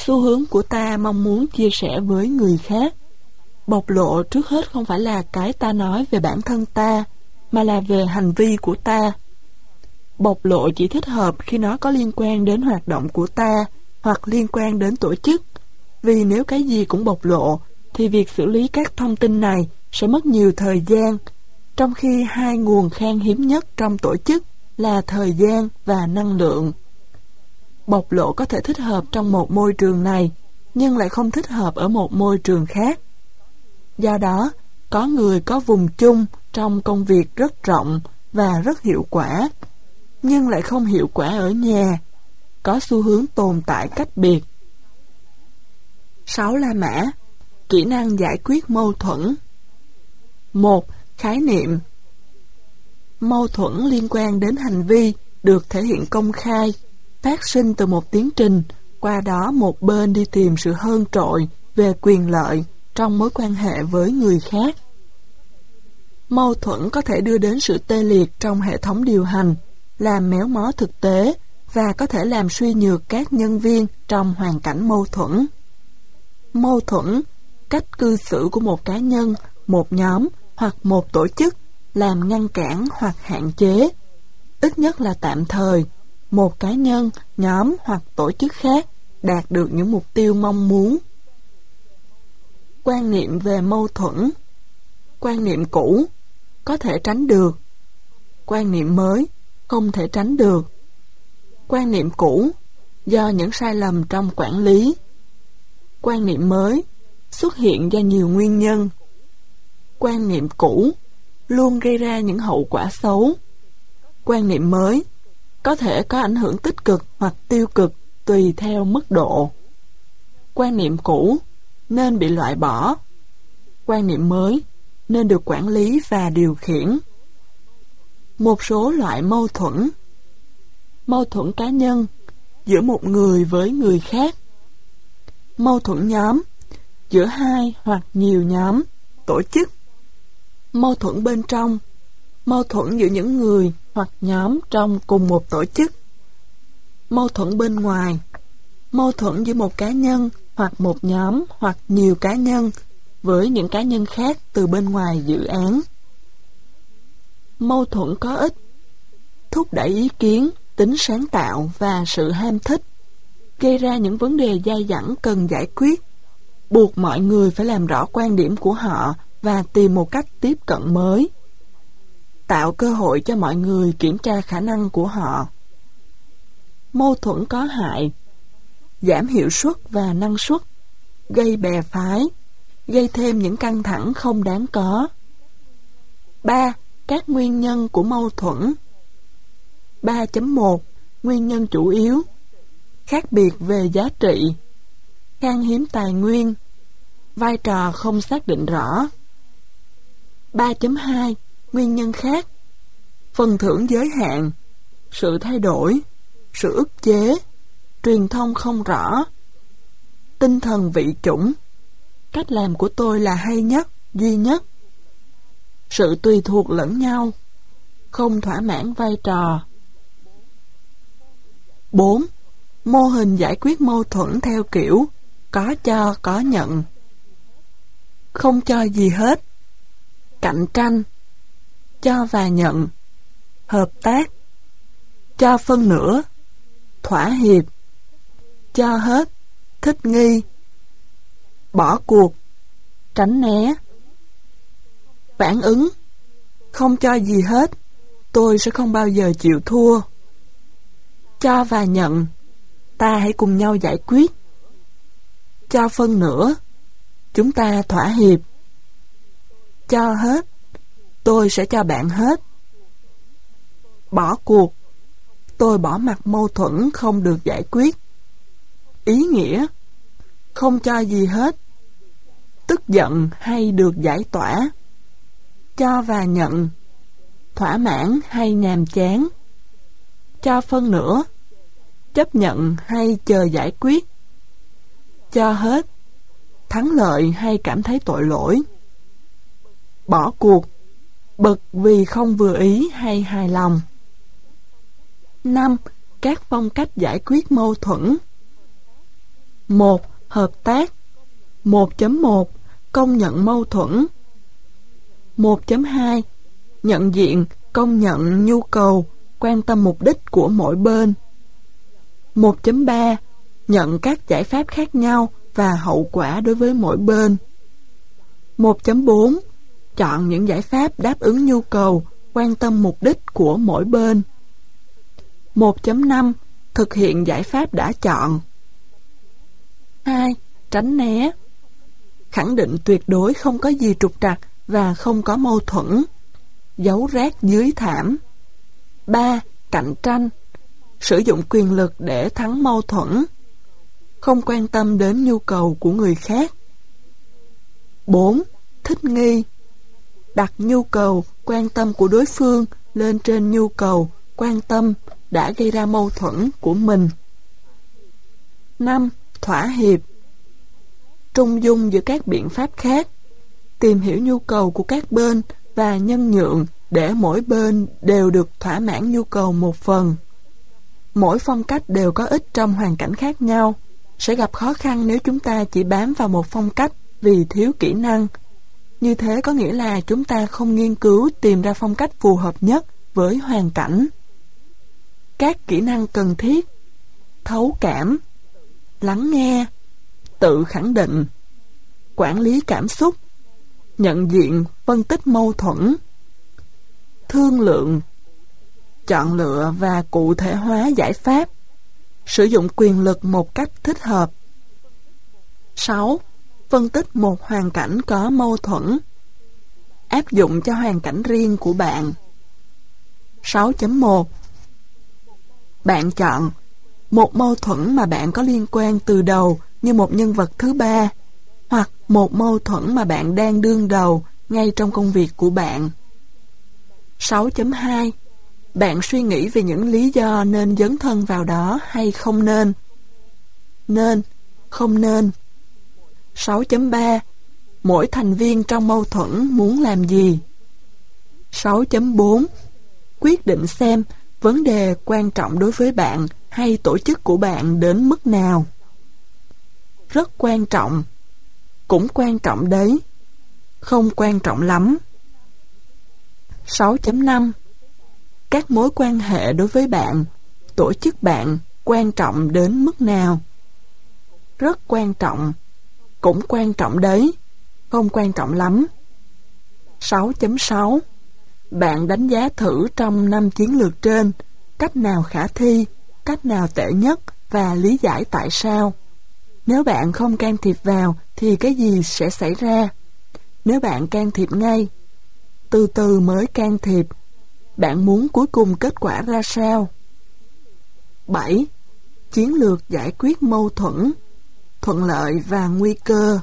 Xu hướng của ta mong muốn chia sẻ với người khác. Bộc lộ trước hết không phải là cái ta nói về bản thân ta, mà là về hành vi của ta. Bộc lộ chỉ thích hợp khi nó có liên quan đến hoạt động của ta, hoặc liên quan đến tổ chức. Vì nếu cái gì cũng bộc lộ, thì việc xử lý các thông tin này sẽ mất nhiều thời gian, trong khi hai nguồn khan hiếm nhất trong tổ chức là thời gian và năng lượng. Bộc lộ có thể thích hợp trong một môi trường này, nhưng lại không thích hợp ở một môi trường khác. Do đó, có người có vùng chung trong công việc rất rộng và rất hiệu quả, nhưng lại không hiệu quả ở nhà, có xu hướng tồn tại cách biệt. 6 La Mã. Kỹ năng giải quyết mâu thuẫn. 1. Khái niệm. Mâu thuẫn liên quan đến hành vi được thể hiện công khai, phát sinh từ một tiến trình, qua đó một bên đi tìm sự hơn trội về quyền lợi trong mối quan hệ với người khác. Mâu thuẫn có thể đưa đến sự tê liệt trong hệ thống điều hành, làm méo mó thực tế và có thể làm suy nhược các nhân viên trong hoàn cảnh mâu thuẫn. Mâu thuẫn, cách cư xử của một cá nhân, một nhóm hoặc một tổ chức làm ngăn cản hoặc hạn chế, ít nhất là tạm thời, một cá nhân, nhóm hoặc tổ chức khác đạt được những mục tiêu mong muốn. Quan niệm về mâu thuẫn. Quan niệm cũ, có thể tránh được. Quan niệm mới, không thể tránh được. Quan niệm cũ, do những sai lầm trong quản lý. Quan niệm mới, xuất hiện do nhiều nguyên nhân. Quan niệm cũ, luôn gây ra những hậu quả xấu. Quan niệm mới, có thể có ảnh hưởng tích cực hoặc tiêu cực tùy theo mức độ. Quan niệm cũ nên bị loại bỏ. Quan niệm mới nên được quản lý và điều khiển. Một số loại mâu thuẫn. Mâu thuẫn cá nhân giữa một người với người khác. Mâu thuẫn nhóm giữa hai hoặc nhiều nhóm, tổ chức. Mâu thuẫn bên trong, mâu thuẫn giữa những người hoặc nhóm trong cùng một tổ chức. Mâu thuẫn bên ngoài, mâu thuẫn giữa một cá nhân hoặc một nhóm hoặc nhiều cá nhân với những cá nhân khác từ bên ngoài dự án. Mâu thuẫn có ích, thúc đẩy ý kiến, tính sáng tạo và sự ham thích, gây ra những vấn đề dai dẳng cần giải quyết, buộc mọi người phải làm rõ quan điểm của họ và tìm một cách tiếp cận mới, tạo cơ hội cho mọi người kiểm tra khả năng của họ. Mâu thuẫn có hại, giảm hiệu suất và năng suất, gây bè phái, gây thêm những căng thẳng không đáng có. 3. Các nguyên nhân của mâu thuẫn. 3.1. Nguyên nhân chủ yếu. Khác biệt về giá trị, khan hiếm tài nguyên, vai trò không xác định rõ. 3.2. Nguyên nhân khác. Phần thưởng giới hạn, sự thay đổi, sự ức chế, truyền thông không rõ, tinh thần vị chủng, cách làm của tôi là hay nhất, duy nhất, sự tùy thuộc lẫn nhau, không thỏa mãn vai trò. 4. Mô hình giải quyết mâu thuẫn theo kiểu có cho có nhận. Không cho gì hết, cạnh tranh, cho và nhận, hợp tác, cho phân nửa, thỏa hiệp, cho hết, thích nghi, bỏ cuộc, tránh né. Phản ứng, không cho gì hết, tôi sẽ không bao giờ chịu thua. Cho và nhận, ta hãy cùng nhau giải quyết. Cho phân nửa, chúng ta thỏa hiệp. Cho hết, tôi sẽ cho bạn hết. Bỏ cuộc, tôi bỏ mặc mâu thuẫn không được giải quyết. Ý nghĩa, không cho gì hết, tức giận hay được giải tỏa. Cho và nhận, thỏa mãn hay nhàm chán. Cho phân nửa, chấp nhận hay chờ giải quyết. Cho hết, thắng lợi hay cảm thấy tội lỗi. Bỏ cuộc, bực vì không vừa ý hay hài lòng. 5. Các phong cách giải quyết mâu thuẫn. 1. Hợp tác. 1.1 Công nhận mâu thuẫn. 1.2 Nhận diện, công nhận nhu cầu, quan tâm mục đích của mỗi bên. 1.3 Nhận các giải pháp khác nhau và hậu quả đối với mỗi bên. 1.4 Chọn những giải pháp đáp ứng nhu cầu, quan tâm mục đích của mỗi bên. 1.5 Thực hiện giải pháp đã chọn. 2. Tránh né. Khẳng định tuyệt đối không có gì trục trặc và không có mâu thuẫn. Giấu rác dưới thảm. 3. Cạnh tranh. Sử dụng quyền lực để thắng mâu thuẫn. Không quan tâm đến nhu cầu của người khác. 4. Thích nghi. Đặt nhu cầu, quan tâm của đối phương lên trên nhu cầu, quan tâm đã gây ra mâu thuẫn của mình. 5. Thỏa hiệp. Trung dung giữa các biện pháp khác. Tìm hiểu nhu cầu của các bên và nhân nhượng để mỗi bên đều được thỏa mãn nhu cầu một phần. Mỗi phong cách đều có ích trong hoàn cảnh khác nhau. Sẽ gặp khó khăn nếu chúng ta chỉ bám vào một phong cách vì thiếu kỹ năng. Như thế có nghĩa là chúng ta không nghiên cứu tìm ra phong cách phù hợp nhất với hoàn cảnh. Các kỹ năng cần thiết: thấu cảm, lắng nghe, tự khẳng định, quản lý cảm xúc, nhận diện, phân tích mâu thuẫn, thương lượng, chọn lựa và cụ thể hóa giải pháp, sử dụng quyền lực một cách thích hợp. 6. Phân tích một hoàn cảnh có mâu thuẫn. Áp dụng cho hoàn cảnh riêng của bạn. 6.1 Bạn chọn một mâu thuẫn mà bạn có liên quan từ đầu như một nhân vật thứ ba, hoặc một mâu thuẫn mà bạn đang đương đầu ngay trong công việc của bạn. 6.2 Bạn suy nghĩ về những lý do nên dấn thân vào đó hay không nên. Nên, không nên. 6.3 Mỗi thành viên trong mâu thuẫn muốn làm gì. 6.4 Quyết định xem vấn đề quan trọng đối với bạn hay tổ chức của bạn đến mức nào. Rất quan trọng. Cũng quan trọng đấy. Không quan trọng lắm. 6.5 Các mối quan hệ đối với bạn, tổ chức bạn quan trọng đến mức nào. Rất quan trọng. Cũng quan trọng đấy. Không quan trọng lắm. 6.6 Bạn đánh giá thử trong 5 chiến lược trên cách nào khả thi, cách nào tệ nhất và lý giải tại sao. Nếu bạn không can thiệp vào thì cái gì sẽ xảy ra? Nếu bạn can thiệp ngay, từ từ mới can thiệp, bạn muốn cuối cùng kết quả ra sao? 7. Chiến lược giải quyết mâu thuẫn, thuận lợi và nguy cơ.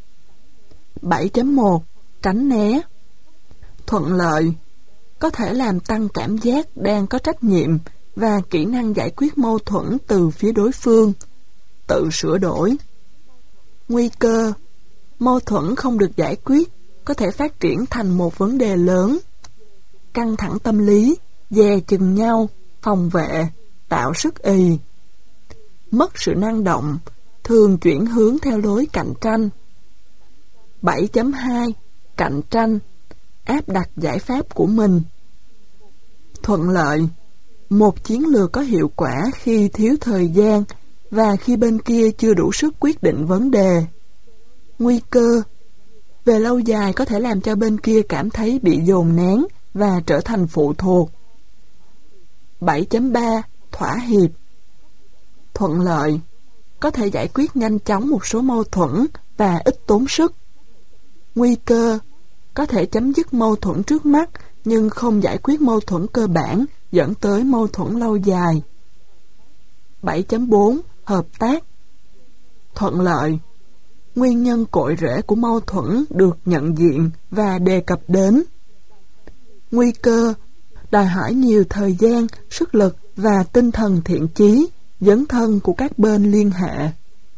7.1 Tránh né. Thuận lợi có thể làm tăng cảm giác đang có trách nhiệm và kỹ năng giải quyết mâu thuẫn từ phía đối phương, tự sửa đổi. Nguy cơ, mâu thuẫn không được giải quyết có thể phát triển thành một vấn đề lớn. Căng thẳng tâm lý, dè chừng nhau, phòng vệ, tạo sức ì. Mất sự năng động, thường chuyển hướng theo lối cạnh tranh. 7.2 Cạnh tranh, áp đặt giải pháp của mình. Thuận lợi, một chiến lược có hiệu quả khi thiếu thời gian và khi bên kia chưa đủ sức quyết định vấn đề. Nguy cơ, về lâu dài có thể làm cho bên kia cảm thấy bị dồn nén và trở thành phụ thuộc. 7.3 Thỏa hiệp. Thuận lợi, có thể giải quyết nhanh chóng một số mâu thuẫn và ít tốn sức. Nguy cơ, có thể chấm dứt mâu thuẫn trước mắt nhưng không giải quyết mâu thuẫn cơ bản, dẫn tới mâu thuẫn lâu dài. 7.4 Hợp tác. Thuận lợi, nguyên nhân cội rễ của mâu thuẫn được nhận diện và đề cập đến. Nguy cơ, đòi hỏi nhiều thời gian, sức lực và tinh thần thiện chí, dấn thân của các bên liên hệ.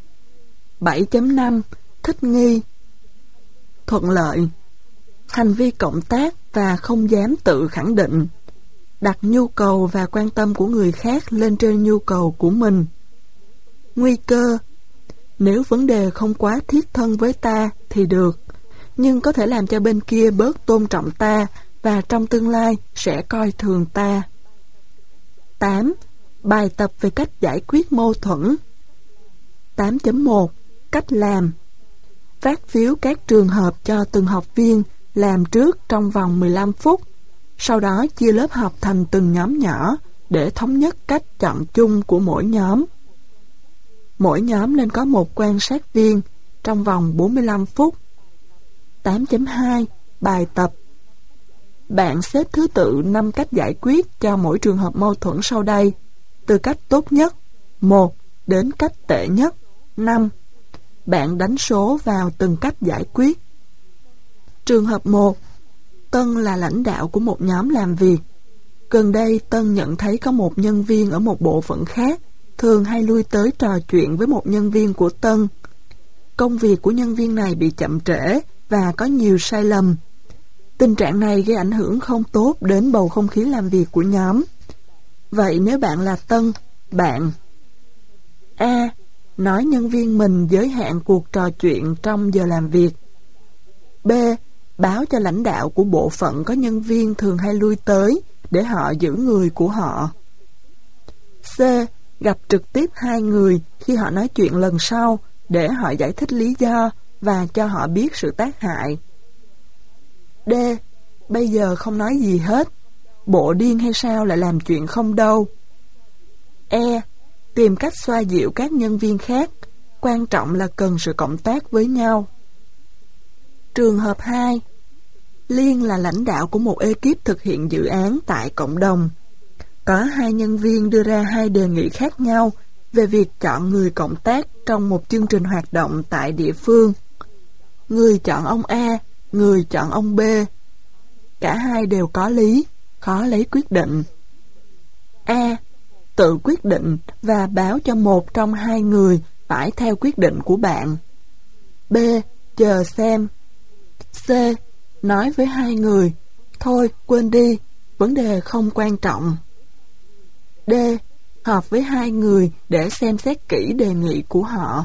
7.5 Thích nghi. Thuận lợi, hành vi cộng tác và không dám tự khẳng định, đặt nhu cầu và quan tâm của người khác lên trên nhu cầu của mình. Nguy cơ, Nếu vấn đề không quá thiết thân với ta thì được, nhưng có thể làm cho bên kia bớt tôn trọng ta và trong tương lai sẽ coi thường ta. 8. Bài tập về cách giải quyết mâu thuẫn. 8.1. Cách làm. Phát phiếu các trường hợp cho từng học viên làm trước trong vòng 15 phút, sau đó chia lớp học thành từng nhóm nhỏ để thống nhất cách chọn chung của mỗi nhóm. Mỗi nhóm nên có một quan sát viên trong vòng 45 phút. 8.2. Bài tập. Bạn xếp thứ tự 5 cách giải quyết cho mỗi trường hợp mâu thuẫn sau đây, từ cách tốt nhất 1 đến cách tệ nhất 5. Bạn đánh số vào từng cách giải quyết. Trường hợp 1. Tân là lãnh đạo của một nhóm làm việc. Gần đây Tân nhận thấy có một nhân viên ở một bộ phận khác thường hay lui tới trò chuyện với một nhân viên của Tân. Công việc của nhân viên này bị chậm trễ và có nhiều sai lầm. Tình trạng này gây ảnh hưởng không tốt đến bầu không khí làm việc của nhóm. Vậy nếu bạn là Tân, bạn A. Nói nhân viên mình giới hạn cuộc trò chuyện trong giờ làm việc. B. Báo cho lãnh đạo của bộ phận có nhân viên thường hay lui tới để họ giữ người của họ. C. Gặp trực tiếp hai người khi họ nói chuyện lần sau để họ giải thích lý do và cho họ biết sự tác hại. D. Bây giờ không nói gì hết. Bộ điên hay sao lại làm chuyện không đâu. E. Tìm cách xoa dịu các nhân viên khác. Quan trọng là cần sự cộng tác với nhau. Trường hợp 2. Liên là lãnh đạo của một ekip thực hiện dự án tại cộng đồng. Có hai nhân viên đưa ra hai đề nghị khác nhau về việc chọn người cộng tác trong một chương trình hoạt động tại địa phương. Người chọn ông A, người chọn ông B. Cả hai đều có lý, khó lấy quyết định. A. Tự quyết định và báo cho một trong hai người phải theo quyết định của bạn. B. Chờ xem. C. Nói với hai người, thôi quên đi, vấn đề không quan trọng. D. Họp với hai người để xem xét kỹ đề nghị của họ.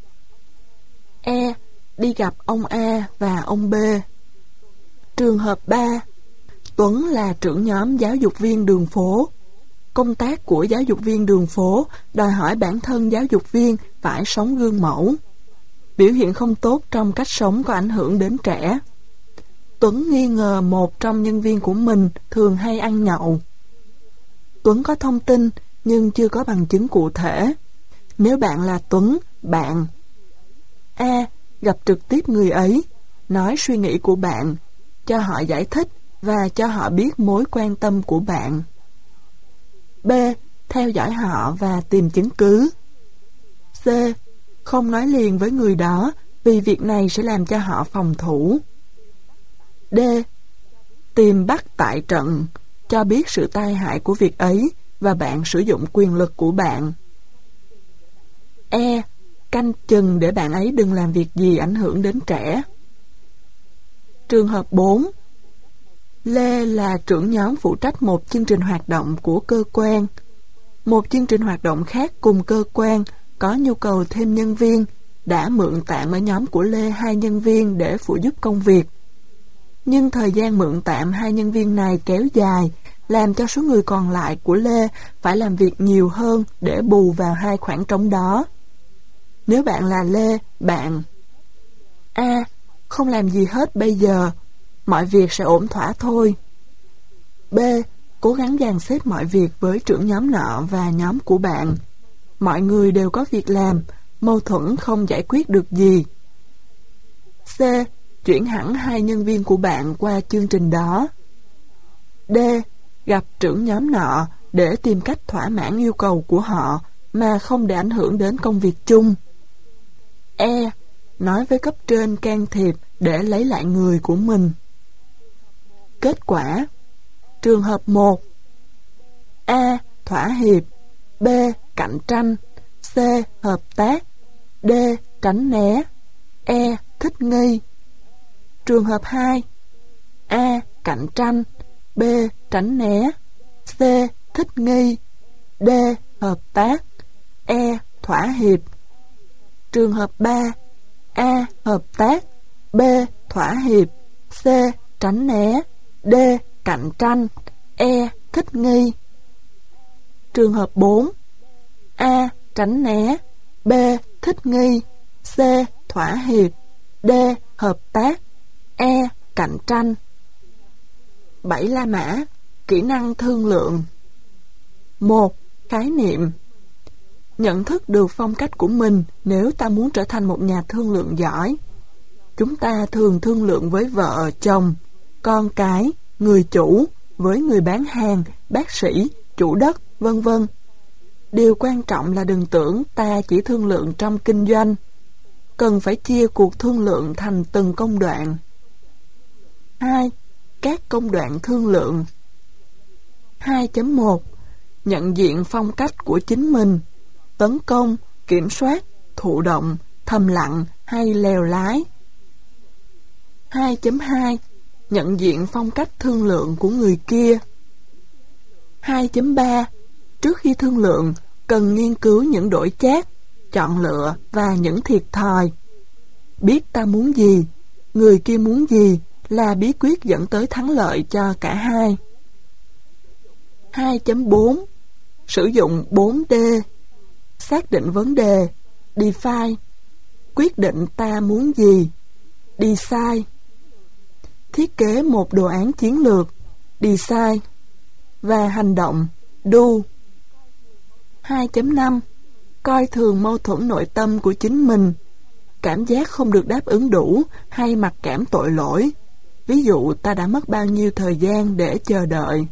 E. Đi gặp ông A và ông B. Trường hợp 3. Tuấn là trưởng nhóm giáo dục viên đường phố. Công tác của giáo dục viên đường phố đòi hỏi bản thân giáo dục viên phải sống gương mẫu. Biểu hiện không tốt trong cách sống có ảnh hưởng đến trẻ. Tuấn nghi ngờ một trong nhân viên của mình thường hay ăn nhậu. Tuấn có thông tin nhưng chưa có bằng chứng cụ thể. Nếu bạn là Tuấn, bạn A. Gặp trực tiếp người ấy, nói suy nghĩ của bạn, cho họ giải thích và cho họ biết mối quan tâm của bạn. B. Theo dõi họ và tìm chứng cứ. C. Không nói liền với người đó vì việc này sẽ làm cho họ phòng thủ. D. Tìm bắt tại trận, cho biết sự tai hại của việc ấy và bạn sử dụng quyền lực của bạn. E. Canh chừng để bạn ấy đừng làm việc gì ảnh hưởng đến trẻ. Trường hợp 4. Lê là trưởng nhóm phụ trách một chương trình hoạt động của cơ quan. Một chương trình hoạt động khác cùng cơ quan có nhu cầu thêm nhân viên, đã mượn tạm ở nhóm của Lê 2 nhân viên để phụ giúp công việc. Nhưng thời gian mượn tạm 2 nhân viên này kéo dài, làm cho số người còn lại của Lê phải làm việc nhiều hơn để bù vào 2 khoảng trống đó. Nếu bạn là Lê, bạn A. Không làm gì hết bây giờ, mọi việc sẽ ổn thỏa thôi. B. Cố gắng dàn xếp mọi việc với trưởng nhóm nọ và nhóm của bạn. Mọi người đều có việc làm, mâu thuẫn không giải quyết được gì. C. Chuyển hẳn 2 nhân viên của bạn qua chương trình đó. D. Gặp trưởng nhóm nọ để tìm cách thỏa mãn yêu cầu của họ mà không để ảnh hưởng đến công việc chung. E. Nói với cấp trên can thiệp để lấy lại người của mình. Kết quả. Trường hợp 1. A. Thỏa hiệp. B. Cạnh tranh. C. Hợp tác. D. Tránh né. E. Thích nghi. Trường hợp 2. A. Cạnh tranh. B. Tránh né. C. Thích nghi. D. Hợp tác. E. Thỏa hiệp. Trường hợp 3: A. Hợp tác, B. Thỏa hiệp, C. Tránh né, D. Cạnh tranh, E. Thích nghi. Trường hợp 4: A. Tránh né, B. Thích nghi, C. Thỏa hiệp, D. Hợp tác, E. Cạnh tranh. 7 La Mã, kỹ năng thương lượng. 1. Khái niệm. Nhận thức được phong cách của mình nếu ta muốn trở thành một nhà thương lượng giỏi. Chúng ta thường thương lượng với vợ, chồng, con cái, người chủ, với người bán hàng, bác sĩ, chủ đất, vân vân. Điều quan trọng là đừng tưởng ta chỉ thương lượng trong kinh doanh. Cần phải chia cuộc thương lượng thành từng công đoạn. 2. Các công đoạn thương lượng. 2.1. Nhận diện phong cách của chính mình: tấn công, kiểm soát, thụ động, thầm lặng hay lèo lái. 2.2. Nhận diện phong cách thương lượng của người kia. 2.3. Trước khi thương lượng, cần nghiên cứu những đổi chác, chọn lựa và những thiệt thòi. Biết ta muốn gì, người kia muốn gì là bí quyết dẫn tới thắng lợi cho cả hai. 2.4. Sử dụng 4D. Xác định vấn đề, define. Quyết định ta muốn gì, decide. Thiết kế một đồ án chiến lược, decide. Và hành động, do. 2.5. Coi thường mâu thuẫn nội tâm của chính mình. Cảm giác không được đáp ứng đủ hay mặc cảm tội lỗi. Ví dụ ta đã mất bao nhiêu thời gian để chờ đợi.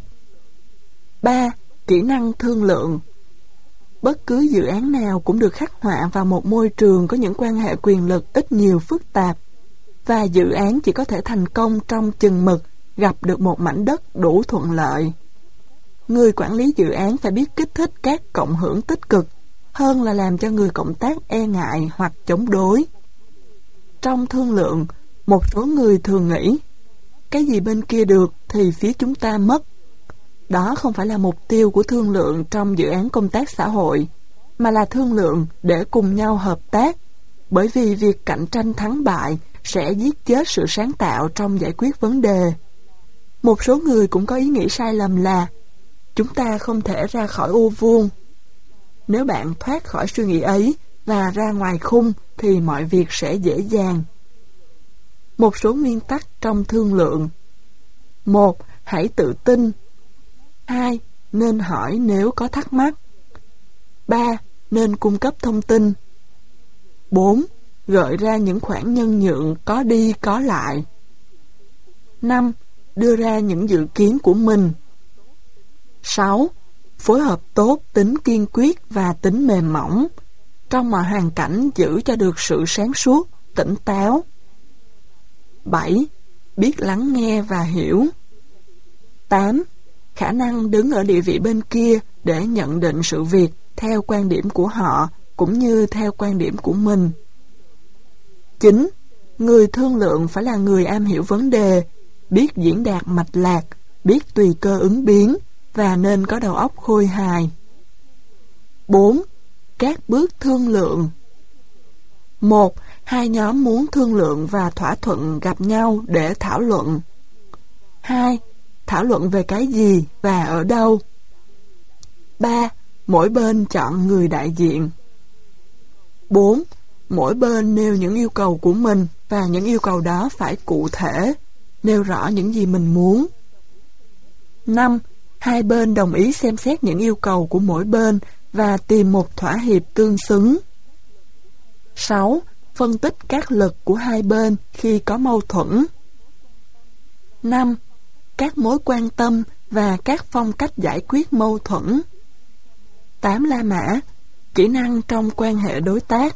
3. Kỹ năng thương lượng. Bất cứ dự án nào cũng được khắc họa vào một môi trường có những quan hệ quyền lực ít nhiều phức tạp, và dự án chỉ có thể thành công trong chừng mực gặp được một mảnh đất đủ thuận lợi. Người quản lý dự án phải biết kích thích các cộng hưởng tích cực hơn là làm cho người cộng tác e ngại hoặc chống đối. Trong thương lượng, một số người thường nghĩ cái gì bên kia được thì phía chúng ta mất. Đó không phải là mục tiêu của thương lượng trong dự án công tác xã hội, mà là thương lượng để cùng nhau hợp tác, bởi vì việc cạnh tranh thắng bại sẽ giết chết sự sáng tạo trong giải quyết vấn đề. Một số người cũng có ý nghĩ sai lầm là chúng ta không thể ra khỏi ô vuông. Nếu bạn thoát khỏi suy nghĩ ấy và ra ngoài khung thì mọi việc sẽ dễ dàng. Một số nguyên tắc trong thương lượng. 1. Hãy tự tin. 2. Nên hỏi nếu có thắc mắc. 3. Nên cung cấp thông tin. 4. Gợi ra những khoản nhân nhượng có đi có lại. 5. Đưa ra những dự kiến của mình. 6. Phối hợp tốt tính kiên quyết và tính mềm mỏng. Trong mọi hoàn cảnh giữ cho được sự sáng suốt, tỉnh táo. 7. Biết lắng nghe và hiểu. 8. Khả năng đứng ở địa vị bên kia để nhận định sự việc theo quan điểm của họ cũng như theo quan điểm của mình. 9. Người thương lượng phải là người am hiểu vấn đề, biết diễn đạt mạch lạc, biết tùy cơ ứng biến và nên có đầu óc khôi hài. 4. Các bước thương lượng. 1. Hai nhóm muốn thương lượng và thỏa thuận gặp nhau để thảo luận. 2. Thảo luận về cái gì và ở đâu. 3. Mỗi bên chọn người đại diện. 4. Mỗi bên nêu những yêu cầu của mình và những yêu cầu đó phải cụ thể, nêu rõ những gì mình muốn. 5. Hai bên đồng ý xem xét những yêu cầu của mỗi bên và tìm một thỏa hiệp tương xứng. 6. Phân tích các lực của hai bên khi có mâu thuẫn. 5. Các mối quan tâm và các phong cách giải quyết mâu thuẫn. 8 La Mã, kỹ năng trong quan hệ đối tác.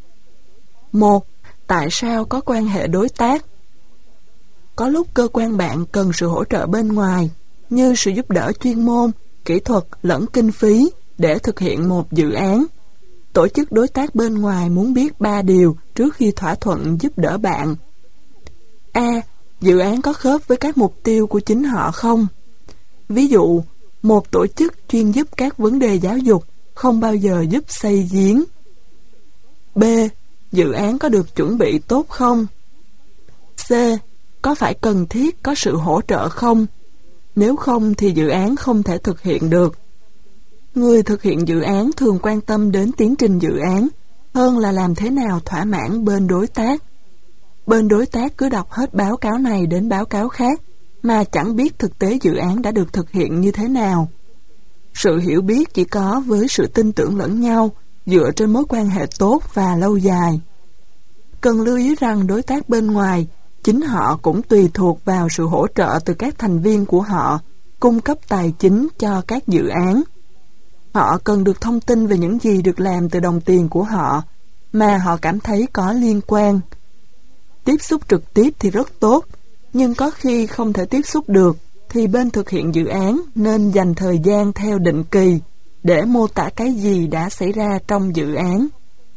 1. Tại sao có quan hệ đối tác? Có lúc cơ quan bạn cần sự hỗ trợ bên ngoài, như sự giúp đỡ chuyên môn, kỹ thuật lẫn kinh phí để thực hiện một dự án. Tổ chức đối tác bên ngoài muốn biết 3 điều trước khi thỏa thuận giúp đỡ bạn. A. Dự án có khớp với các mục tiêu của chính họ không? Ví dụ, một tổ chức chuyên giúp các vấn đề giáo dục không bao giờ giúp xây giếng. B. dự án có được chuẩn bị tốt không? C. Có phải cần thiết có sự hỗ trợ không? Nếu không thì dự án không thể thực hiện được. Người thực hiện dự án thường quan tâm đến tiến trình dự án hơn là làm thế nào thỏa mãn bên đối tác. Bên đối tác cứ đọc hết báo cáo này đến báo cáo khác mà chẳng biết thực tế dự án đã được thực hiện như thế nào. Sự hiểu biết chỉ có với sự tin tưởng lẫn nhau dựa trên mối quan hệ tốt và lâu dài. Cần lưu ý rằng đối tác bên ngoài, chính họ cũng tùy thuộc vào sự hỗ trợ từ các thành viên của họ, cung cấp tài chính cho các dự án. Họ cần được thông tin về những gì được làm từ đồng tiền của họ mà họ cảm thấy có liên quan. Tiếp xúc trực tiếp thì rất tốt, nhưng có khi không thể tiếp xúc được thì bên thực hiện dự án nên dành thời gian theo định kỳ để mô tả cái gì đã xảy ra trong dự án.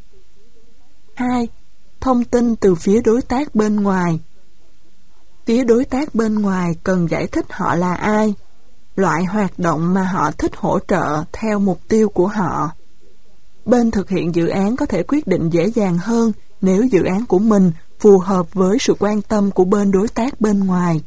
2. Thông tin từ phía đối tác bên ngoài. Phía đối tác bên ngoài cần giải thích họ là ai, loại hoạt động mà họ thích hỗ trợ theo mục tiêu của họ. Bên thực hiện dự án có thể quyết định dễ dàng hơn nếu dự án của mình phù hợp với sự quan tâm của bên đối tác bên ngoài.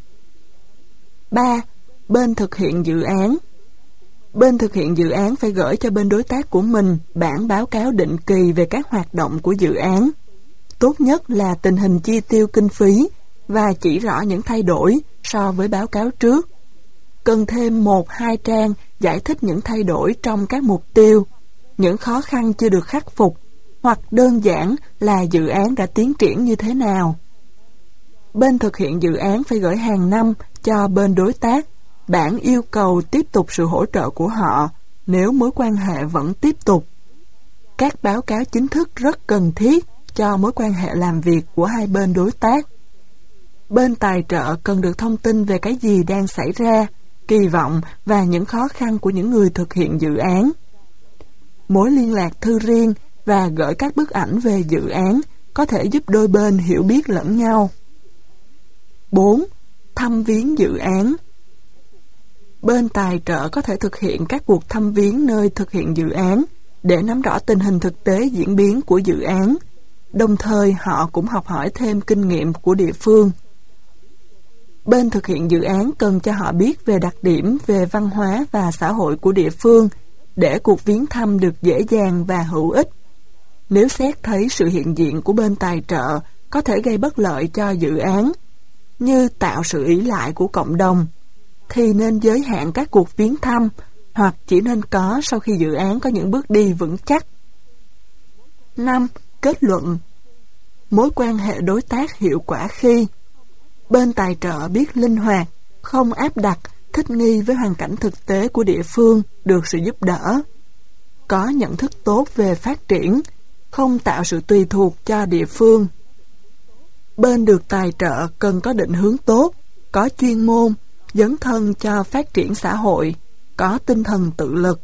3. Bên thực hiện dự án. Bên thực hiện dự án phải gửi cho bên đối tác của mình bản báo cáo định kỳ về các hoạt động của dự án. Tốt nhất là tình hình chi tiêu kinh phí và chỉ rõ những thay đổi so với báo cáo trước. Cần thêm 1-2 trang giải thích những thay đổi trong các mục tiêu, những khó khăn chưa được khắc phục, hoặc đơn giản là dự án đã tiến triển như thế nào. Bên thực hiện dự án phải gửi hàng năm cho bên đối tác bản yêu cầu tiếp tục sự hỗ trợ của họ nếu mối quan hệ vẫn tiếp tục. Các báo cáo chính thức rất cần thiết cho mối quan hệ làm việc của hai bên đối tác. Bên tài trợ cần được thông tin về cái gì đang xảy ra, kỳ vọng và những khó khăn của những người thực hiện dự án. Mối liên lạc thư riêng và gửi các bức ảnh về dự án có thể giúp đôi bên hiểu biết lẫn nhau. 4. Thăm viếng dự án. Bên tài trợ có thể thực hiện các cuộc thăm viếng nơi thực hiện dự án để nắm rõ tình hình thực tế diễn biến của dự án. Đồng thời họ cũng học hỏi thêm kinh nghiệm của địa phương. Bên thực hiện dự án cần cho họ biết về đặc điểm về văn hóa và xã hội của địa phương để cuộc viếng thăm được dễ dàng và hữu ích. Nếu xét thấy sự hiện diện của bên tài trợ có thể gây bất lợi cho dự án, như tạo sự ỷ lại của cộng đồng, thì nên giới hạn các cuộc viếng thăm hoặc chỉ nên có sau khi dự án có những bước đi vững chắc. 5. Kết luận. Mối quan hệ đối tác hiệu quả khi bên tài trợ biết linh hoạt, không áp đặt, thích nghi với hoàn cảnh thực tế của địa phương, được sự giúp đỡ, có nhận thức tốt về phát triển, không tạo sự tùy thuộc cho địa phương. Bên được tài trợ cần có định hướng tốt, có chuyên môn, dấn thân cho phát triển xã hội, có tinh thần tự lực.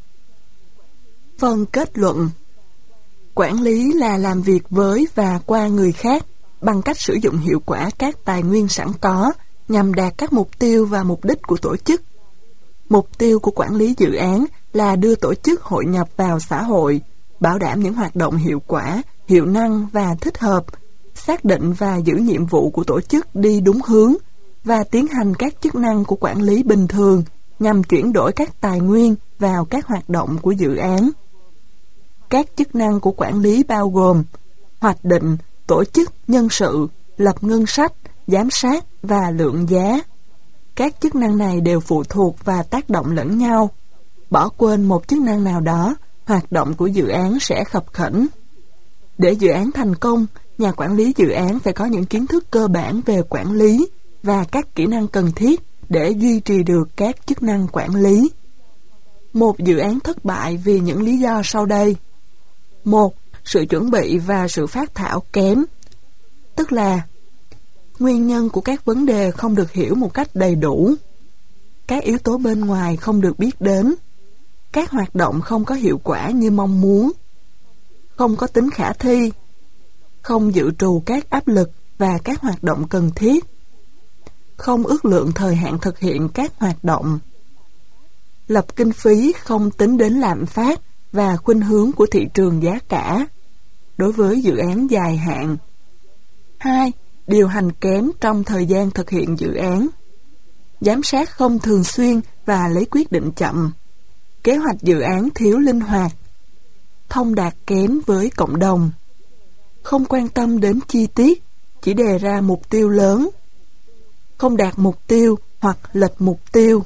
Phần kết luận. Quản lý là làm việc với và qua người khác bằng cách sử dụng hiệu quả các tài nguyên sẵn có nhằm đạt các mục tiêu và mục đích của tổ chức. Mục tiêu của quản lý dự án là đưa tổ chức hội nhập vào xã hội, bảo đảm những hoạt động hiệu quả, hiệu năng và thích hợp, xác định và giữ nhiệm vụ của tổ chức đi đúng hướng và tiến hành các chức năng của quản lý bình thường nhằm chuyển đổi các tài nguyên vào các hoạt động của dự án. Các chức năng của quản lý bao gồm hoạch định, tổ chức nhân sự, lập ngân sách, giám sát và lượng giá. Các chức năng này đều phụ thuộc và tác động lẫn nhau. Bỏ quên một chức năng nào đó, hoạt động của dự án sẽ khập khiễng. Để dự án thành công, nhà quản lý dự án phải có những kiến thức cơ bản về quản lý và các kỹ năng cần thiết để duy trì được các chức năng quản lý. Một dự án thất bại vì những lý do sau đây. 1. Sự chuẩn bị và sự phát thảo kém. Tức là nguyên nhân của các vấn đề không được hiểu một cách đầy đủ. Các yếu tố bên ngoài không được biết đến. Các hoạt động không có hiệu quả như mong muốn. Không có tính khả thi. Không dự trù các áp lực và các hoạt động cần thiết. Không ước lượng thời hạn thực hiện các hoạt động. Lập kinh phí không tính đến lạm phát và khuynh hướng của thị trường giá cả. đối với dự án dài hạn. 2. Điều hành kém trong thời gian thực hiện dự án. Giám sát không thường xuyên và lấy quyết định chậm. Kế hoạch dự án thiếu linh hoạt. Thông đạt kém với cộng đồng. Không quan tâm đến chi tiết, chỉ đề ra mục tiêu lớn. Không đạt mục tiêu hoặc lệch mục tiêu.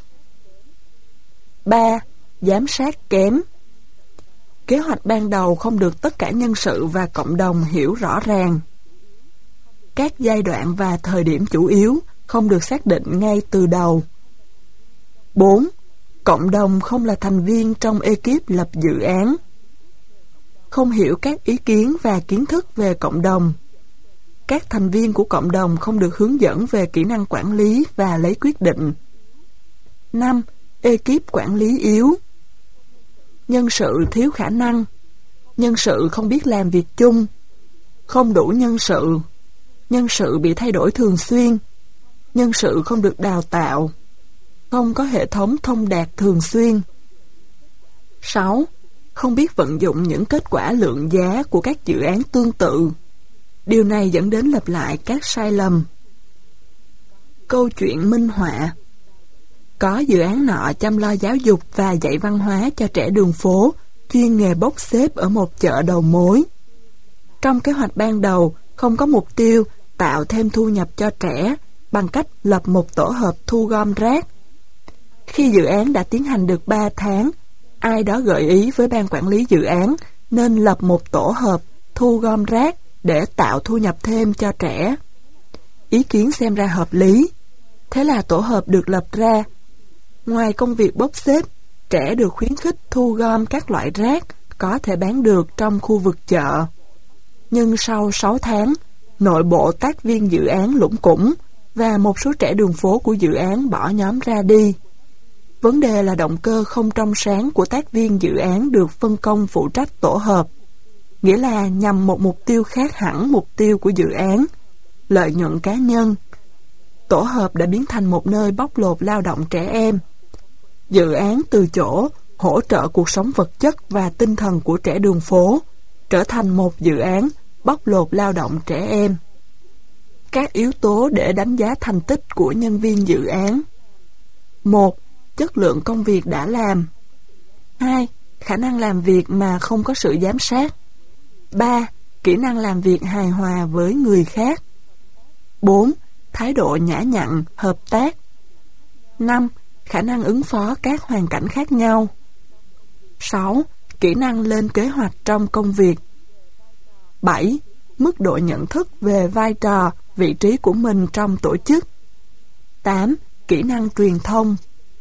3. Giám sát kém. Kế hoạch ban đầu không được tất cả nhân sự và cộng đồng hiểu rõ ràng. Các giai đoạn và thời điểm chủ yếu không được xác định ngay từ đầu. 4. Cộng đồng không là thành viên trong ekip lập dự án. Không hiểu các ý kiến và kiến thức về cộng đồng. Các thành viên của cộng đồng không được hướng dẫn về kỹ năng quản lý và lấy quyết định. 5. Ekip quản lý yếu. Nhân sự thiếu khả năng. Nhân sự không biết làm việc chung. Không đủ nhân sự. Nhân sự bị thay đổi thường xuyên. Nhân sự không được đào tạo. Không có hệ thống thông đạt thường xuyên. 6. Không biết vận dụng những kết quả lượng giá của các dự án tương tự. Điều này dẫn đến lặp lại các sai lầm. Câu chuyện minh họa. Có dự án nọ chăm lo giáo dục và dạy văn hóa cho trẻ đường phố, chuyên nghề bốc xếp ở một chợ đầu mối. Trong kế hoạch ban đầu, không có mục tiêu tạo thêm thu nhập cho trẻ bằng cách lập một tổ hợp thu gom rác. Khi dự án đã tiến hành được 3 tháng, ai đó gợi ý với ban quản lý dự án nên lập một tổ hợp thu gom rác để tạo thu nhập thêm cho trẻ. Ý kiến xem ra hợp lý. Thế là tổ hợp được lập ra. Ngoài công việc bốc xếp, trẻ được khuyến khích thu gom các loại rác có thể bán được trong khu vực chợ. Nhưng sau 6 tháng, nội bộ tác viên dự án lủng củng và một số trẻ đường phố của dự án bỏ nhóm ra đi. Vấn đề là động cơ không trong sáng của tác viên dự án được phân công phụ trách tổ hợp, nghĩa là nhằm một mục tiêu khác hẳn mục tiêu của dự án, lợi nhuận cá nhân. Tổ hợp đã biến thành một nơi bóc lột lao động trẻ em. Dự án từ chỗ hỗ trợ cuộc sống vật chất và tinh thần của trẻ đường phố trở thành một dự án bóc lột lao động trẻ em. Các yếu tố để đánh giá thành tích của nhân viên dự án. 1. Chất lượng công việc đã làm. 2. Khả năng làm việc mà không có sự giám sát. 3. Kỹ năng làm việc hài hòa với người khác. 4. Thái độ nhã nhặn, hợp tác. 5. Khả năng ứng phó các hoàn cảnh khác nhau. 6. Kỹ năng lên kế hoạch trong công việc. 7. Mức độ nhận thức về vai trò, vị trí của mình trong tổ chức. 8. Kỹ năng truyền thông.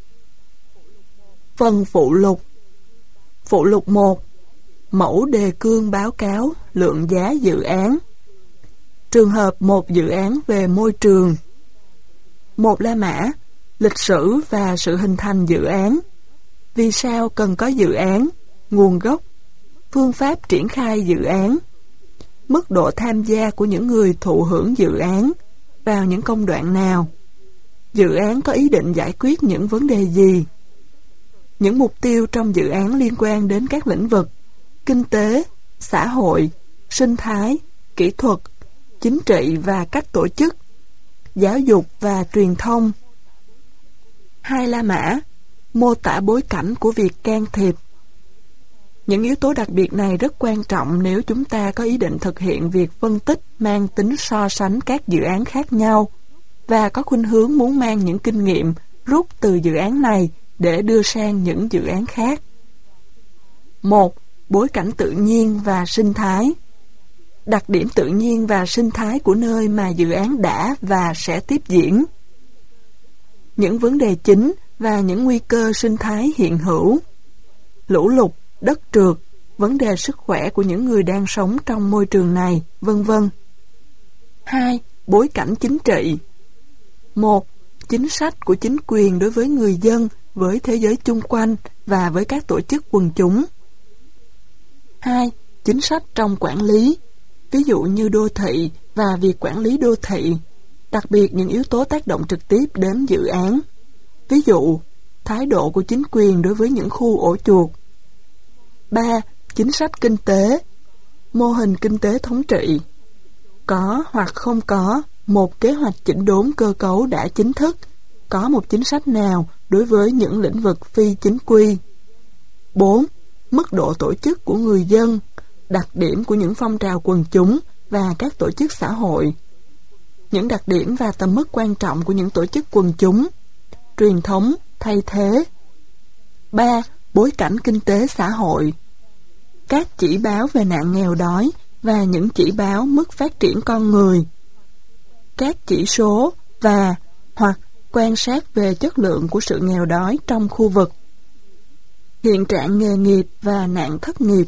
Phần phụ lục. Phụ lục 1. Mẫu đề cương báo cáo lượng giá dự án. Trường hợp một dự án về môi trường. 1 La Mã. Lịch sử và sự hình thành dự án. Vì sao cần có dự án? Nguồn gốc. Phương pháp triển khai dự án. Mức độ tham gia của những người thụ hưởng dự án. Vào những công đoạn nào? Dự án có ý định giải quyết những vấn đề gì? Những mục tiêu trong dự án liên quan đến các lĩnh vực kinh tế, xã hội, sinh thái, kỹ thuật, chính trị và cách tổ chức, giáo dục và truyền thông. 2 La Mã. Mô tả bối cảnh của việc can thiệp. Những yếu tố đặc biệt này rất quan trọng nếu chúng ta có ý định thực hiện việc phân tích mang tính so sánh các dự án khác nhau và có khuynh hướng muốn mang những kinh nghiệm rút từ dự án này để đưa sang những dự án khác. 1. Bối cảnh tự nhiên và sinh thái. Đặc điểm tự nhiên và sinh thái của nơi mà dự án đã và sẽ tiếp diễn. Những vấn đề chính và những nguy cơ sinh thái hiện hữu. Lũ lụt, đất trượt, vấn đề sức khỏe của những người đang sống trong môi trường này, vân vân. 2. Bối cảnh chính trị. 1. Chính sách của chính quyền đối với người dân, với thế giới chung quanh và với các tổ chức quần chúng. 2. Chính sách trong quản lý, ví dụ như đô thị và việc quản lý đô thị, đặc biệt những yếu tố tác động trực tiếp đến dự án, ví dụ thái độ của chính quyền đối với những khu ổ chuột. 3. Chính sách kinh tế, Mô hình kinh tế thống trị. Có hoặc không có một kế hoạch chỉnh đốn cơ cấu đã chính thức, có một chính sách nào đối với những lĩnh vực phi chính quy. 4. Mức độ tổ chức của người dân, đặc điểm của những phong trào quần chúng và các tổ chức xã hội. Những đặc điểm và tầm mức quan trọng của những tổ chức quần chúng, truyền thống, thay thế. 3. Bối cảnh kinh tế xã hội. Các chỉ báo về nạn nghèo đói và những chỉ báo mức phát triển con người. Các chỉ số và hoặc quan sát về chất lượng của sự nghèo đói trong khu vực. Hiện trạng nghề nghiệp và nạn thất nghiệp.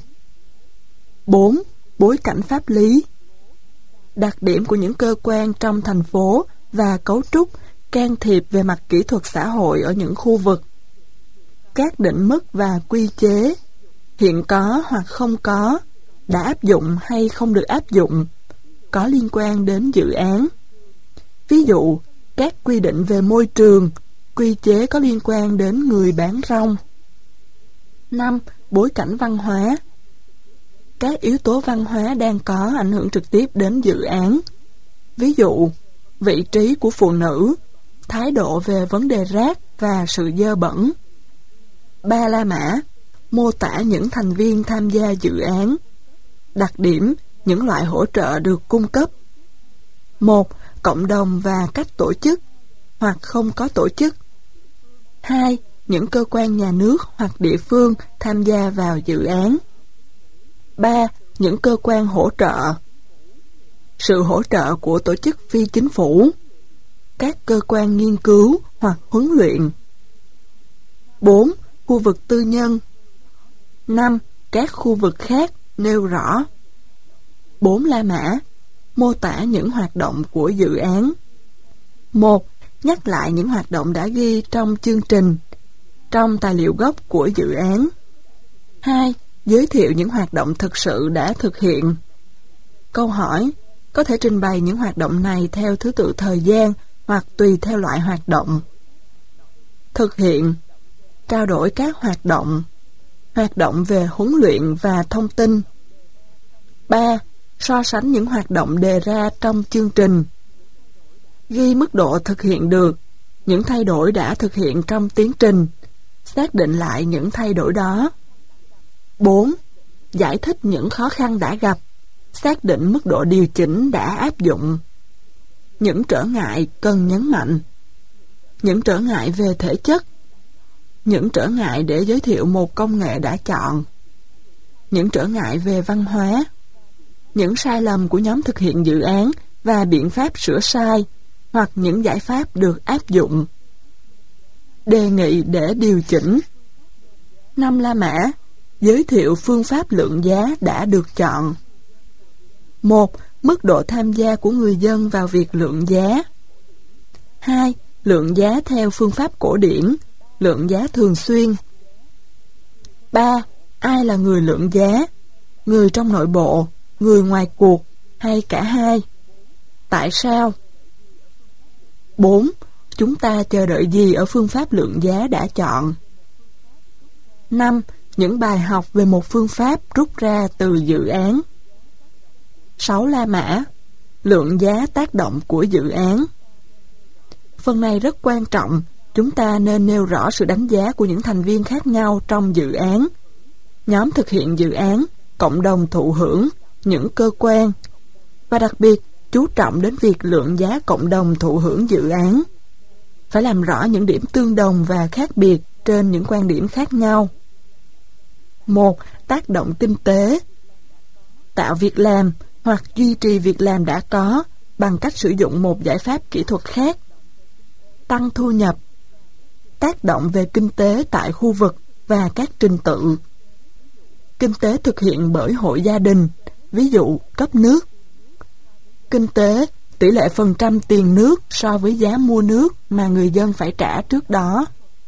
4. Bối cảnh pháp lý. Đặc điểm của những cơ quan trong thành phố và cấu trúc can thiệp về mặt kỹ thuật xã hội ở những khu vực. Các định mức và quy chế, hiện có hoặc không có, đã áp dụng hay không được áp dụng, có liên quan đến dự án. Ví dụ, các quy định về môi trường, quy chế có liên quan đến người bán rong. 5. Bối cảnh văn hóa. Các yếu tố văn hóa đang có ảnh hưởng trực tiếp đến dự án. Ví dụ, vị trí của phụ nữ, thái độ về vấn đề rác và sự dơ bẩn. 3 La Mã, mô tả những thành viên tham gia dự án. Đặc điểm, những loại hỗ trợ được cung cấp. 1. Cộng đồng và cách tổ chức, hoặc không có tổ chức. 2. Những cơ quan nhà nước hoặc địa phương tham gia vào dự án. 3. Những cơ quan hỗ trợ. Sự hỗ trợ của tổ chức phi chính phủ, các cơ quan nghiên cứu hoặc huấn luyện. 4. Khu vực tư nhân. 5. Các khu vực khác nêu rõ. 4 La Mã, mô tả những hoạt động của dự án. 1. Nhắc lại những hoạt động đã ghi trong chương trình, trong tài liệu gốc của dự án. 2. Giới thiệu những hoạt động thực sự đã thực hiện. Câu hỏi, có thể trình bày những hoạt động này theo thứ tự thời gian hoặc tùy theo loại hoạt động. Thực hiện, trao đổi các hoạt động về huấn luyện và thông tin. 3. So sánh những hoạt động đề ra trong chương trình. Ghi mức độ thực hiện được, những thay đổi đã thực hiện trong tiến trình, xác định lại những thay đổi đó. 4. Giải thích những khó khăn đã gặp, xác định mức độ điều chỉnh đã áp dụng. Những trở ngại cần nhấn mạnh. Những trở ngại về thể chất. Những trở ngại để giới thiệu một công nghệ đã chọn. Những trở ngại về văn hóa. Những sai lầm của nhóm thực hiện dự án và biện pháp sửa sai, hoặc những giải pháp được áp dụng. Đề nghị để điều chỉnh. 5 La Mã, giới thiệu phương pháp lượng giá đã được chọn. 1. Mức độ tham gia của người dân vào việc lượng giá. 2. Lượng giá theo phương pháp cổ điển, lượng giá thường xuyên. 3. Ai là người lượng giá? Người trong nội bộ, người ngoài cuộc, hay cả hai? Tại sao? 4. Chúng ta chờ đợi gì ở phương pháp lượng giá đã chọn? 5. Những bài học về một phương pháp rút ra từ dự án. 6 La Mã, lượng giá tác động của dự án. Phần này rất quan trọng, chúng ta nên nêu rõ sự đánh giá của những thành viên khác nhau trong dự án, nhóm thực hiện dự án, cộng đồng thụ hưởng, những cơ quan, và đặc biệt chú trọng đến việc lượng giá cộng đồng thụ hưởng dự án. Phải làm rõ những điểm tương đồng và khác biệt trên những quan điểm khác nhau. 1. Tác động kinh tế. Tạo việc làm hoặc duy trì việc làm đã có bằng cách sử dụng một giải pháp kỹ thuật khác. Tăng thu nhập. Tác động về kinh tế tại khu vực và các trình tự. Kinh tế thực hiện bởi hội gia đình, ví dụ cấp nước. Kinh tế, tỷ lệ phần trăm tiền nước so với giá mua nước mà người dân phải trả trước đó.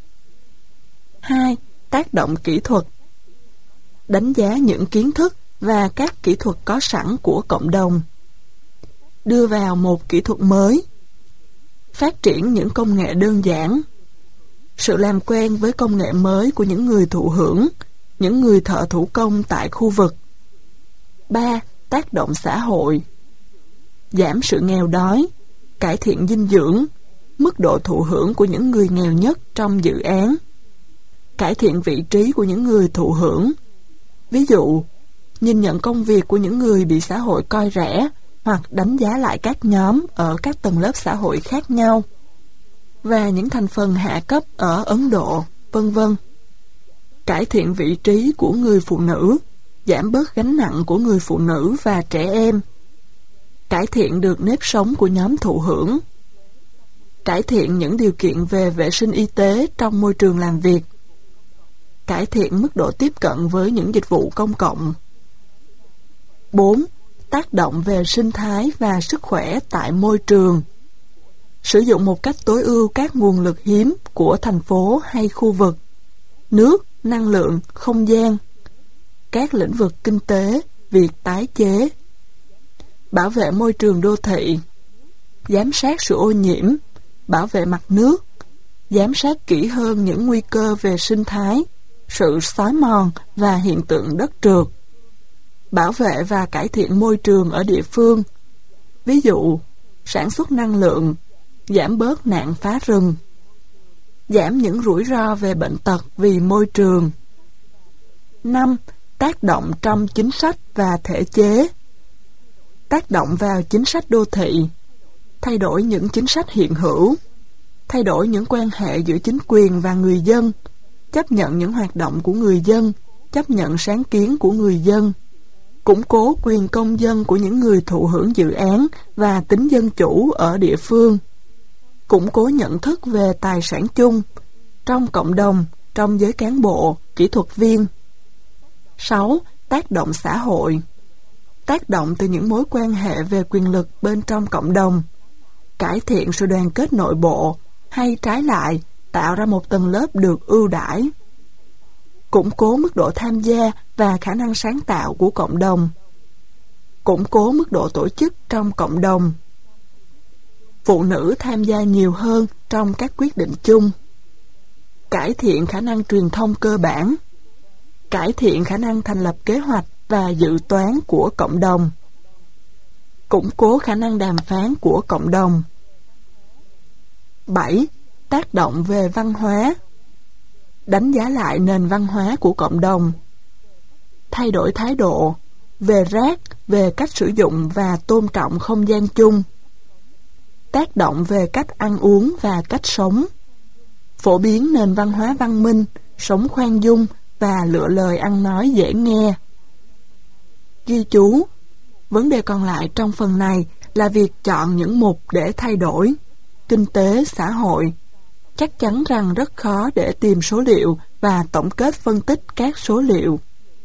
2. Tác động kỹ thuật. Đánh giá những kiến thức và các kỹ thuật có sẵn của cộng đồng. Đưa vào một kỹ thuật mới. Phát triển những công nghệ đơn giản. Sự làm quen với công nghệ mới của những người thụ hưởng, những người thợ thủ công tại khu vực. 3. Tác động xã hội. Giảm sự nghèo đói, cải thiện dinh dưỡng, mức độ thụ hưởng của những người nghèo nhất trong dự án, cải thiện vị trí của những người thụ hưởng. Ví dụ, nhìn nhận công việc của những người bị xã hội coi rẻ hoặc đánh giá lại các nhóm ở các tầng lớp xã hội khác nhau và những thành phần hạ cấp ở Ấn Độ, vân vân. Cải thiện vị trí của người phụ nữ, giảm bớt gánh nặng của người phụ nữ và trẻ em. Cải thiện được nếp sống của nhóm thụ hưởng. Cải thiện những điều kiện về vệ sinh y tế trong môi trường làm việc. Cải thiện mức độ tiếp cận với những dịch vụ công cộng. 4. Tác động về sinh thái và sức khỏe tại môi trường. Sử dụng một cách tối ưu các nguồn lực hiếm của thành phố hay khu vực, nước, năng lượng, không gian, các lĩnh vực kinh tế, việc tái chế. Bảo vệ môi trường đô thị, giám sát sự ô nhiễm, bảo vệ mặt nước, giám sát kỹ hơn những nguy cơ về sinh thái, sự xói mòn và hiện tượng đất trượt. Bảo vệ và cải thiện môi trường ở địa phương, ví dụ, sản xuất năng lượng, giảm bớt nạn phá rừng, giảm những rủi ro về bệnh tật vì môi trường. 5. Tác động trong chính sách và thể chế. Tác động vào chính sách đô thị, thay đổi những chính sách hiện hữu, thay đổi những quan hệ giữa chính quyền và người dân, chấp nhận những hoạt động của người dân, chấp nhận sáng kiến của người dân, củng cố quyền công dân của những người thụ hưởng dự án và tính dân chủ ở địa phương, củng cố nhận thức về tài sản chung trong cộng đồng, trong giới cán bộ, kỹ thuật viên. 6. Tác động xã hội. Tác động từ những mối quan hệ về quyền lực bên trong cộng đồng, cải thiện sự đoàn kết nội bộ, hay trái lại, tạo ra một tầng lớp được ưu đãi. Củng cố mức độ tham gia và khả năng sáng tạo của cộng đồng. Củng cố mức độ tổ chức trong cộng đồng. Phụ nữ tham gia nhiều hơn trong các quyết định chung. Cải thiện khả năng truyền thông cơ bản. Cải thiện khả năng thành lập kế hoạch và dự toán của cộng đồng. Củng cố khả năng đàm phán của cộng đồng. 7. Tác động về văn hóa. Đánh giá lại nền văn hóa của cộng đồng. Thay đổi thái độ về rác, về cách sử dụng và tôn trọng không gian chung. Tác động về cách ăn uống và cách sống. Phổ biến nền văn hóa văn minh, sống khoan dung và lựa lời ăn nói dễ nghe. Ghi chú, vấn đề còn lại trong phần này là việc chọn những mục để thay đổi. Kinh tế, xã hội. Chắc chắn rằng rất khó để tìm số liệu và tổng kết phân tích các số liệu.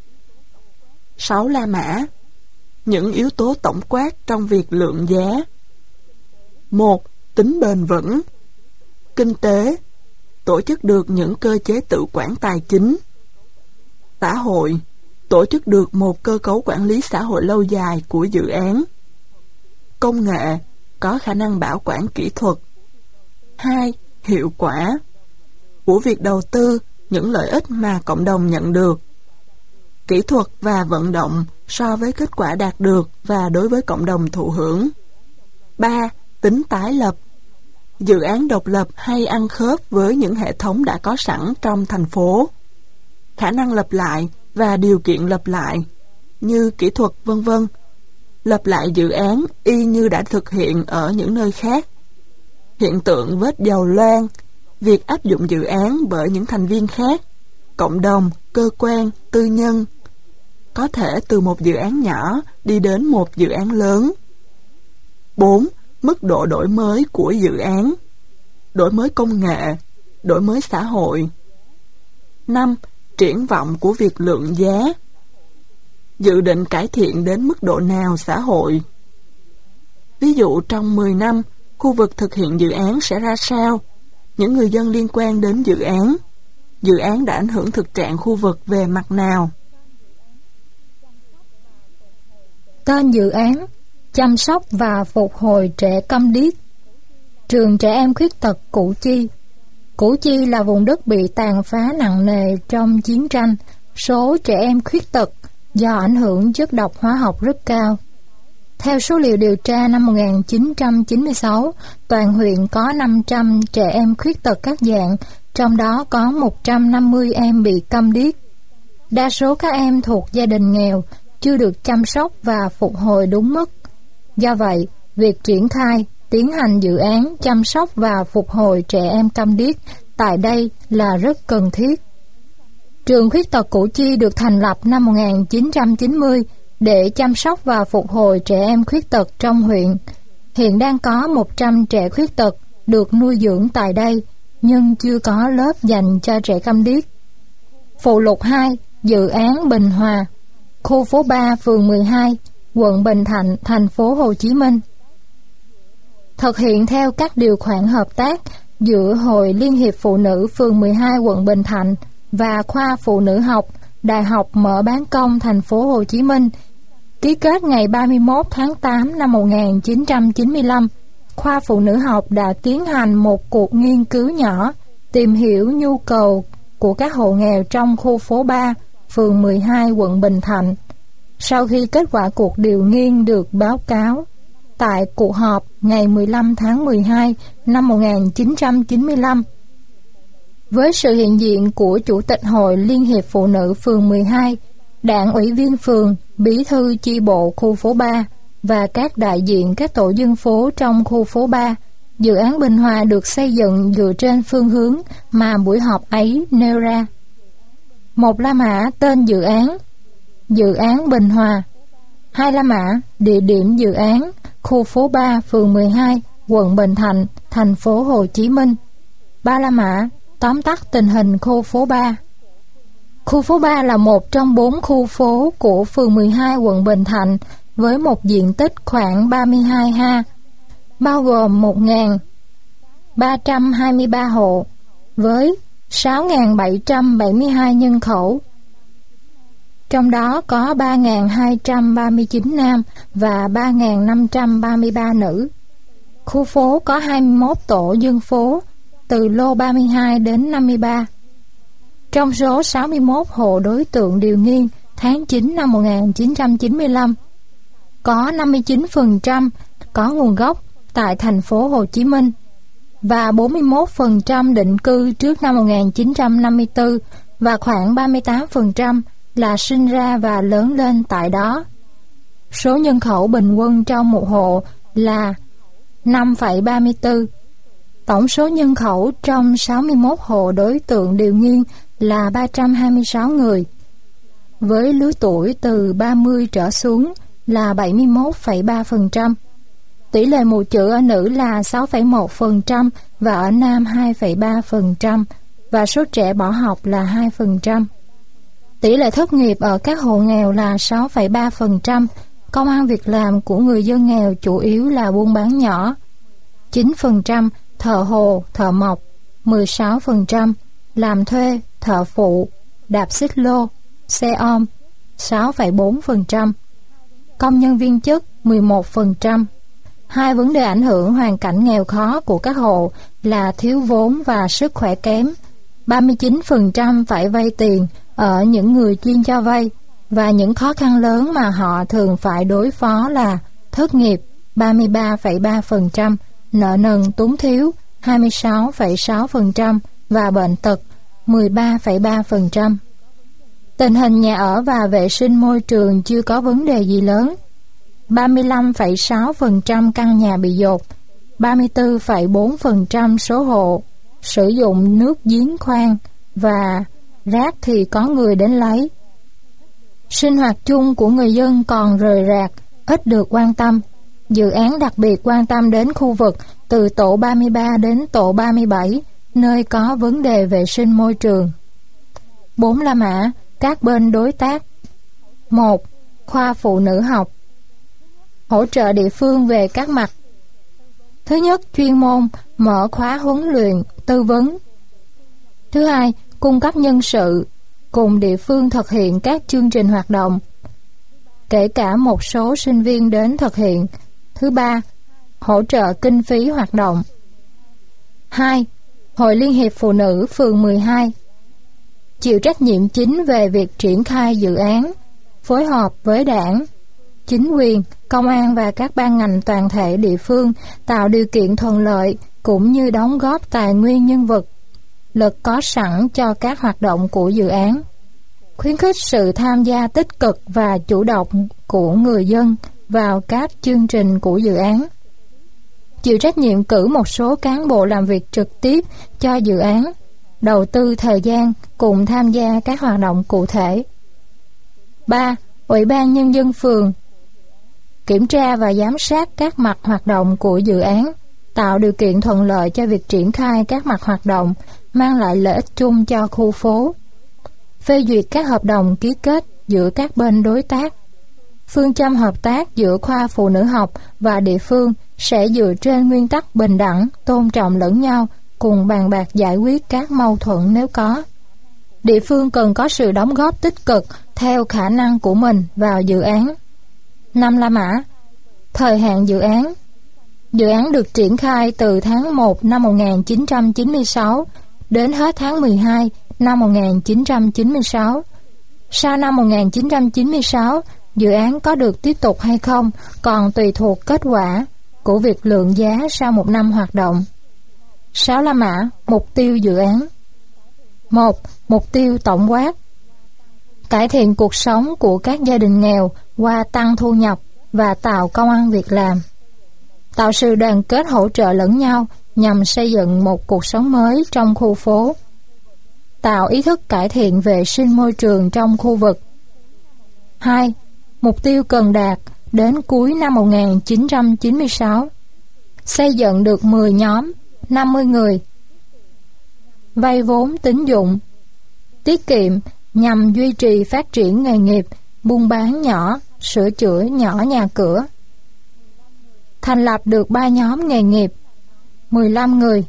6 La Mã. Những yếu tố tổng quát trong việc lượng giá. 1. Tính bền vững. Kinh tế. Tổ chức được những cơ chế tự quản tài chính. Xã hội. Tổ chức được một cơ cấu quản lý xã hội lâu dài của dự án. Công nghệ. Có khả năng bảo quản kỹ thuật. 2. Hiệu quả. Của việc đầu tư, những lợi ích mà cộng đồng nhận được. Kỹ thuật và vận động so với kết quả đạt được và đối với cộng đồng thụ hưởng. 3. Tính tái lập. Dự án độc lập hay ăn khớp với những hệ thống đã có sẵn trong thành phố. Khả năng lập lại và điều kiện lập lại, như kỹ thuật vân vân. Lập lại dự án y như đã thực hiện ở những nơi khác. Hiện tượng vết dầu loang, việc áp dụng dự án bởi những thành viên khác, cộng đồng, cơ quan, tư nhân, có thể từ một dự án nhỏ đi đến một dự án lớn. 4. Mức độ đổi mới của dự án. Đổi mới công nghệ, đổi mới xã hội. 5. Triển vọng của việc lượng giá. Dự định cải thiện đến mức độ nào xã hội. Ví dụ trong 10 năm, khu vực thực hiện dự án sẽ ra sao? Những người dân liên quan đến dự án đã ảnh hưởng thực trạng khu vực về mặt nào? Tên dự án: chăm sóc và phục hồi trẻ câm điếc. Trường trẻ em khuyết tật Củ Chi. Củ Chi là vùng đất bị tàn phá nặng nề trong chiến tranh. Số trẻ em khuyết tật do ảnh hưởng chất độc hóa học rất cao. Theo số liệu điều tra năm 1996, toàn huyện có 500 trẻ em khuyết tật các dạng, trong đó có 150 em bị câm điếc. Đa số các em thuộc gia đình nghèo, chưa được chăm sóc và phục hồi đúng mức. Do vậy, việc triển khai, tiến hành dự án chăm sóc và phục hồi trẻ em câm điếc tại đây là rất cần thiết. Trường khuyết tật Củ Chi được thành lập năm 1990 để chăm sóc và phục hồi trẻ em khuyết tật trong huyện. Hiện đang có 100 trẻ khuyết tật được nuôi dưỡng tại đây, nhưng chưa có lớp dành cho trẻ câm điếc. Phụ lục 2, dự án Bình Hòa, khu phố 3, phường 12, quận Bình Thạnh, thành phố Hồ Chí Minh. Thực hiện theo các điều khoản hợp tác giữa Hội Liên hiệp Phụ nữ phường 12 quận Bình Thạnh và Khoa Phụ nữ học, Đại học Mở Bán Công thành phố Hồ Chí Minh. Ký kết ngày 31 tháng 8 năm 1995, Khoa Phụ nữ học đã tiến hành một cuộc nghiên cứu nhỏ tìm hiểu nhu cầu của các hộ nghèo trong khu phố 3, phường 12 quận Bình Thạnh. Sau khi kết quả cuộc điều nghiên được báo cáo tại cuộc họp ngày 15 tháng 12 năm 1995, với sự hiện diện của Chủ tịch Hội Liên hiệp Phụ nữ phường 12, Đảng ủy viên phường, Bí thư chi bộ khu phố 3 và các đại diện các tổ dân phố trong khu phố 3, dự án Bình Hòa được xây dựng dựa trên phương hướng mà buổi họp ấy nêu ra. Một la mã tên dự án Bình Hòa. 2 la mã địa điểm dự án, khu phố 3, phường 12, quận Bình Thạnh, thành phố Hồ Chí Minh. 3 la mã tóm tắt tình hình khu phố 3. Khu phố 3 là một trong 4 khu phố của phường 12 quận Bình Thạnh với một diện tích khoảng 32 ha, bao gồm 1.323 hộ với 6.772 nhân khẩu. Trong đó có 3.239 nam và 3.533 nữ. Khu phố có 21 tổ dân phố từ lô 32 đến 53. Trong số 61 hộ đối tượng điều nghiên tháng 9 năm 1995, có 59% có nguồn gốc tại thành phố Hồ Chí Minh và 41% định cư trước năm 1954 và khoảng 38% là sinh ra và lớn lên tại đó. Số nhân khẩu bình quân trong một hộ là 5,34. Tổng số nhân khẩu trong 61 hộ đối tượng điều nghiên là 326 người, với lứa tuổi từ 30 trở xuống là 71,3%. Tỷ lệ mù chữ ở nữ là 6,1% và ở nam 2,3%, và số trẻ bỏ học là 2%. Tỷ lệ thất nghiệp ở các hộ nghèo là 6,3%. Công ăn việc làm của người dân nghèo chủ yếu là buôn bán nhỏ, 9%, thợ hồ, thợ mộc, 16%, làm thuê, thợ phụ, đạp xích lô, xe ôm, 6,4%, công nhân viên chức, 11%. Hai vấn đề ảnh hưởng hoàn cảnh nghèo khó của các hộ là thiếu vốn và sức khỏe kém. 39% phải vay tiền ở những người chuyên cho vay, và những khó khăn lớn mà họ thường phải đối phó là thất nghiệp 33,3%, nợ nần túng thiếu 26,6% và bệnh tật 13,3%. Tình hình nhà ở và vệ sinh môi trường chưa có vấn đề gì lớn. 35,6% căn nhà bị dột, 34,4% số hộ sử dụng nước giếng khoan và rác thì có người đến lấy. Sinh hoạt chung của người dân còn rời rạc, ít được quan tâm. Dự án đặc biệt quan tâm đến khu vực từ tổ 33 đến tổ 37, nơi có vấn đề vệ sinh môi trường. 4 la mã, các bên đối tác. 1. Khoa Phụ nữ học, hỗ trợ địa phương về các mặt. Thứ nhất, chuyên môn, mở khóa huấn luyện, tư vấn. Thứ hai, cung cấp nhân sự, cùng địa phương thực hiện các chương trình hoạt động, kể cả một số sinh viên đến thực hiện. Thứ ba, hỗ trợ kinh phí hoạt động. 2. Hội Liên hiệp Phụ nữ phường 12 chịu trách nhiệm chính về việc triển khai dự án, phối hợp với đảng, chính quyền, công an và các ban ngành toàn thể địa phương, tạo điều kiện thuận lợi cũng như đóng góp tài nguyên nhân lực có sẵn cho các hoạt động của dự án. Khuyến khích sự tham gia tích cực và chủ động của người dân vào các chương trình của dự án. Chịu trách nhiệm cử một số cán bộ làm việc trực tiếp cho dự án, đầu tư thời gian cùng tham gia các hoạt động cụ thể. 3. Ủy ban Nhân dân phường kiểm tra và giám sát các mặt hoạt động của dự án, tạo điều kiện thuận lợi cho việc triển khai các mặt hoạt động, mang lại lợi ích chung cho khu phố. Phê duyệt các hợp đồng ký kết giữa các bên đối tác. Phương châm hợp tác giữa khoa phụ nữ học và địa phương sẽ dựa trên nguyên tắc bình đẳng, tôn trọng lẫn nhau, cùng bàn bạc giải quyết các mâu thuẫn nếu có. Địa phương cần có sự đóng góp tích cực theo khả năng của mình vào dự án. 5 La Mã. Thời hạn dự án. Dự án được triển khai từ tháng 1 năm 1996 đến hết tháng 12 năm 1996. Sau năm 1996, dự án có được tiếp tục hay không còn tùy thuộc kết quả của việc lượng giá sau một năm hoạt động. 6 La Mã. Mục tiêu dự án. 1. Mục tiêu tổng quát: cải thiện cuộc sống của các gia đình nghèo qua tăng thu nhập và tạo công ăn việc làm. Tạo sự đoàn kết hỗ trợ lẫn nhau nhằm xây dựng một cuộc sống mới trong khu phố. Tạo ý thức cải thiện vệ sinh môi trường trong khu vực. 2. Mục tiêu cần đạt đến cuối năm 1996: xây dựng được 10 nhóm, 50 người. Vay vốn tín dụng. Tiết kiệm nhằm duy trì phát triển nghề nghiệp, buôn bán nhỏ, sửa chữa nhỏ nhà cửa. Thành lập được 3 nhóm nghề nghiệp, 15 người.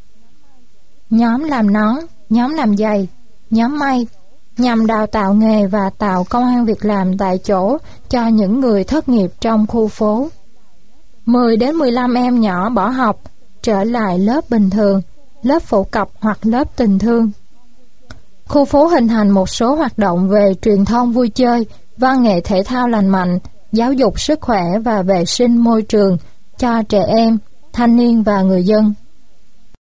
Nhóm làm nón, nhóm làm giày, nhóm may, nhằm đào tạo nghề và tạo công ăn việc làm tại chỗ cho những người thất nghiệp trong khu phố. 10 đến 15 em nhỏ bỏ học, trở lại lớp bình thường, lớp phổ cập hoặc lớp tình thương. Khu phố hình thành một số hoạt động về truyền thông vui chơi, văn nghệ thể thao lành mạnh, giáo dục sức khỏe và vệ sinh môi trường cho trẻ em, thanh niên và người dân.